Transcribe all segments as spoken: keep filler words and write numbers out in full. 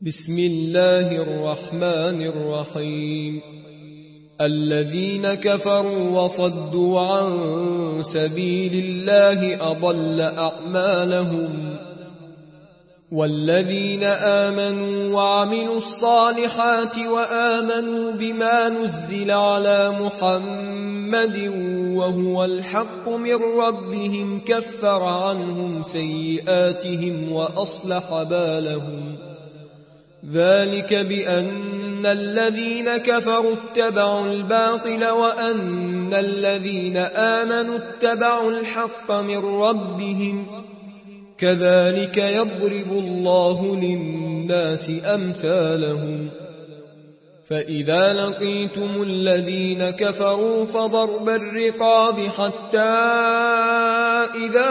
بسم الله الرحمن الرحيم. الذين كفروا وصدوا عن سبيل الله أضل أعمالهم، والذين آمنوا وعملوا الصالحات وآمنوا بما نزل على محمد وهو الحق من ربهم كفر عنهم سيئاتهم وأصلح بالهم. ذلك بأن الذين كفروا اتبعوا الباطل وأن الذين آمنوا اتبعوا الحق من ربهم، كذلك يضرب الله للناس أمثالهم. فإذا لقيتم الذين كفروا فضرب الرقاب حتى إذا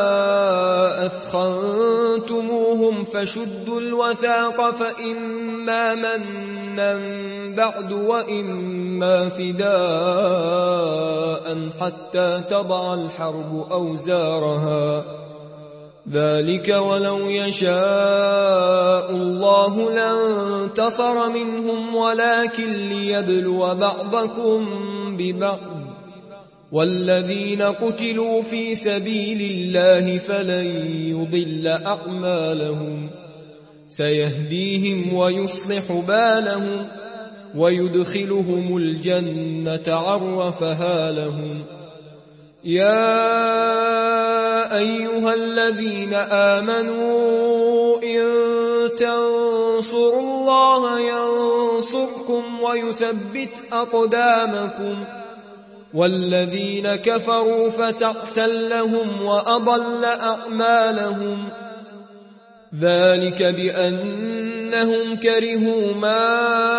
أثخنتموهم فشدوا الوثاق، فإما منا بعد وإما فداء حتى تضع الحرب أوزارها. ذلك ولو يشاء الله لانتصر منهم ولكن ليبلو بعضكم ببعض، والذين قتلوا في سبيل الله فلن يضل أعمالهم، سيهديهم ويصلح بالهم ويدخلهم الجنة عرفها لهم. يا أيها الذين آمنوا إن تنصروا الله ينصركم ويثبت أقدامكم، والذين كفروا فتعسا لهم وأضل أعمالهم. ذلك بأنهم كرهوا ما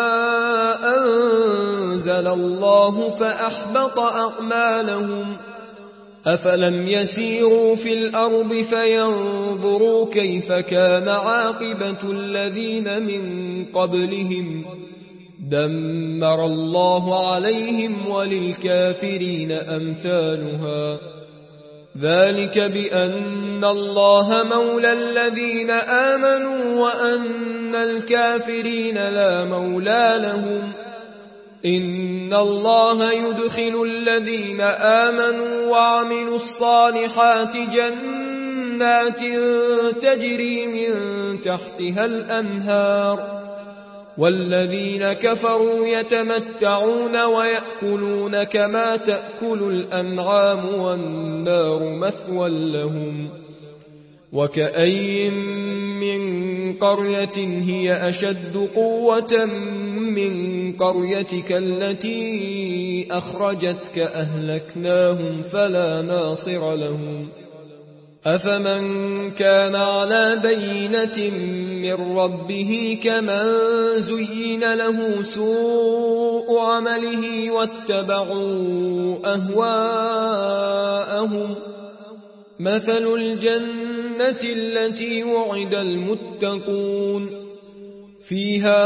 أنزل الله فأحبط أعمالهم. أفلم يسيروا في الأرض فينظروا كيف كان عاقبة الذين من قبلهم، دمر الله عليهم وللكافرين أمثالها. ذلك بأن الله مولى الذين آمنوا وأن الكافرين لا مولى لهم. إن الله يدخل الذين آمنوا وعملوا الصالحات جنات تجري من تحتها الأنهار، والذين كفروا يتمتعون ويأكلون كما تأكل الأنعام والنار مثوى لهم. وكأي من قرية هي أشد قوة من قريتك التي أخرجتك أهلكناهم فلا ناصر لهم. أفمن كان على بينة من ربه كمن زين له سوء عمله واتبعوا أهواءهم. مثل الجنة التي وعد المتقون فيها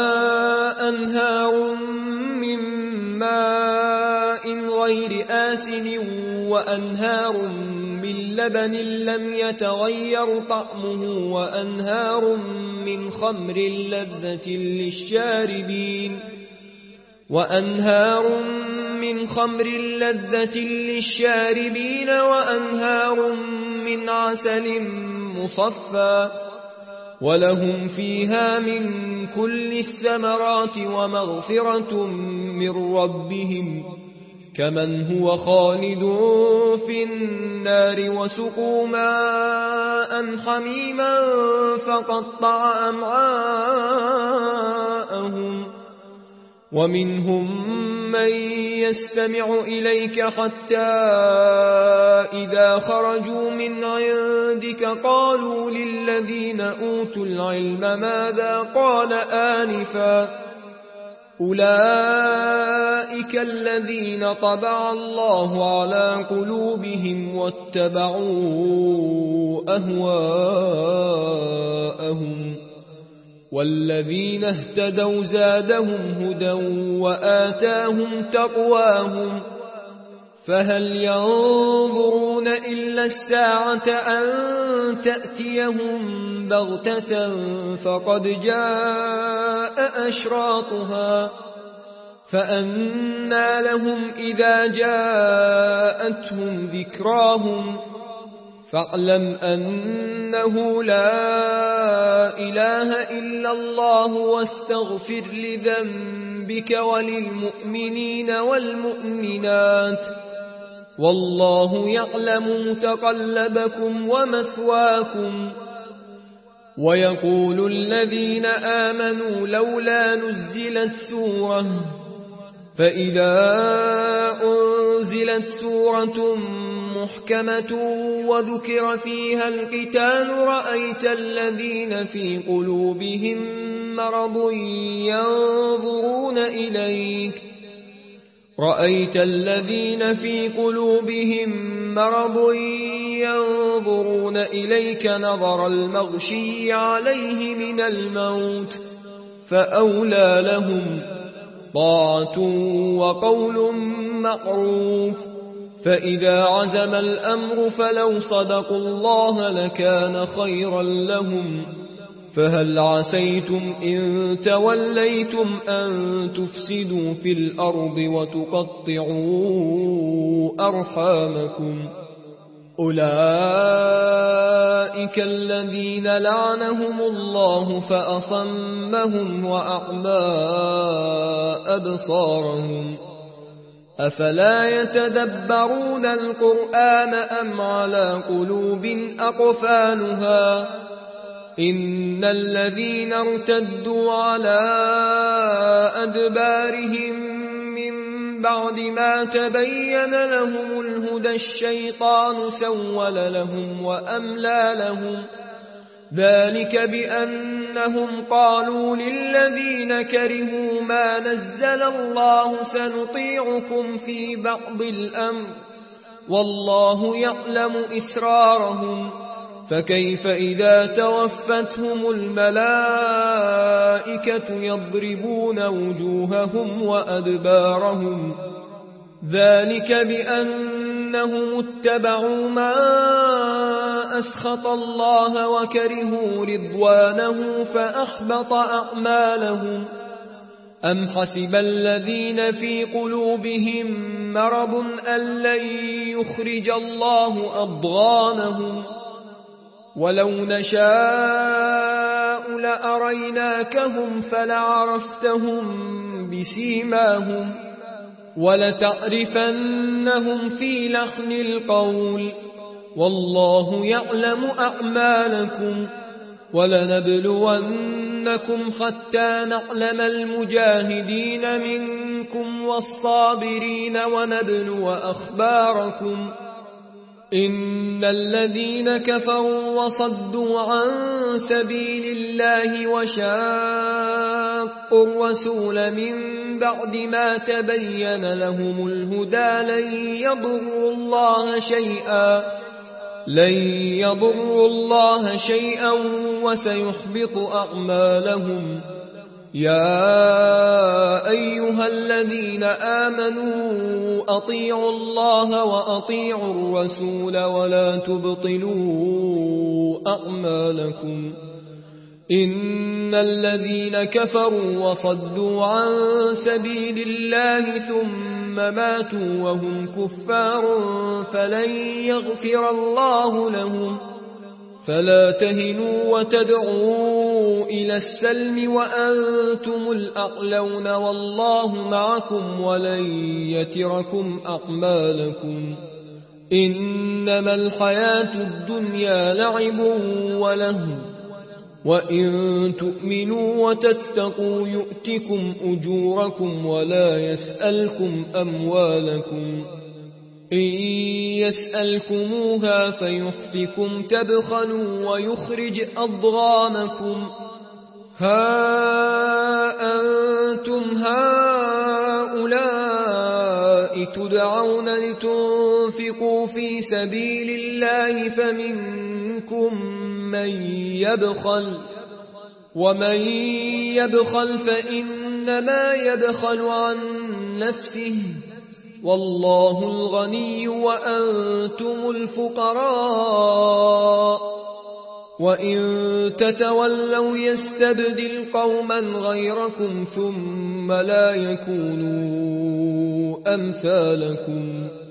أنهار من ماء غير آسن وأنهار من لبن لم يتغير طعمه وأنهار من خمر لذة للشاربين وأنهار من خمر لذة للشاربين وأنهار من عسل مصفى، ولهم فيها من كل الثمرات ومغفرة من ربهم، كمن هو خالد في النار وسقوا ماء حميما فقطع أمعاءهم. ومنهم من يستمع إليك حتى إذا خرجوا من عندك قالوا للذين أوتوا العلم ماذا قال آنفا، أولئك الذين طبع الله على قلوبهم واتبعوا أهواءهم. والذين اهتدوا زادهم هدى وآتاهم تقواهم، فهل ينظرون إلا الساعة أن تأتيهم بغتة فقد جاء أشراطها فأنى لهم إذا جاءتهم ذكراهم فاعلم أنه لا إله إلا الله واستغفر لذنبك وللمؤمنين والمؤمنات والله يعلم متقلبكم ومثواكم. ويقول الذين آمنوا لولا نزلت سورة فإذا أنزلت سورة محكمة وذكر فيها القتال رأيت الذين في قلوبهم مرض ينظرون إليك رأيت الذين في قلوبهم مرض ينظرون إليك نظر المغشي عليه من الموت فأولى لهم طاعة وقول معروف. فإذا عزم الأمر فلو صدقوا الله لكان خيرا لهم. فهل عسيتم إن توليتم أن تفسدوا في الأرض وتقطعوا أرحامكم أولئك الذين لعنهم الله فأصمهم وأعمى أبصارهم أفلا يتدبرون القرآن أم على قلوب أقفالها إن الذين ارتدوا على أدبارهم من بعد ما تبين لهم الهدى الشيطان سول لهم وأملى لهم ذلك بأنهم قالوا للذين كرهوا ما نزل الله سنطيعكم في بعض الأمر والله يعلم إسرارهم فكيف إذا توفتهم الملائكة يضربون وجوههم وأدبارهم ذلك بأنهم اتبعوا ما أسخط الله وكرهوا رضوانه فأحبط أعمالهم أم حسب الذين في قلوبهم مرض أن لن يخرج الله أضغانهم ولو نشاء لأريناكهم فلعرفتهم بسيماهم ولتعرفنهم في لحن القول والله يعلم أعمالكم ولنبلونكم حتى نعلم المجاهدين منكم والصابرين ونبلو أخباركم إن الذين كفروا وصدوا عن سبيل الله وشاقوا الرسول من بعد ما تبين لهم الهدى لن يضروا الله شيئا لن يضروا الله شيئا وسيحبط أعمالهم. يا أيها الذين آمنوا أطيعوا الله وأطيعوا الرسول ولا تبطلوا أعمالكم إن الذين كفروا وصدوا عن سبيل الله ثم ماتوا وهم كفار فلن يغفر الله لهم فلا تهنوا وتدعوا إلى السلم وأنتم الأعلون والله معكم ولن يتركم أعمالكم إنما الحياة الدنيا لعب وله وإن تؤمنوا وتتقوا يؤتكم أجوركم ولا يسألكم أموالكم إن يسألكموها فيحفكم تبخلوا ويخرج أضغانكم ها أنتم هؤلاء تدعون لتنفقوا في سبيل الله فمنكم من يبخل ومن يبخل فإنما يبخل عن نفسه والله الغني وأنتم الفقراء وإن تتولوا يستبدل قوما غيركم ثم لا يكونوا أمثالكم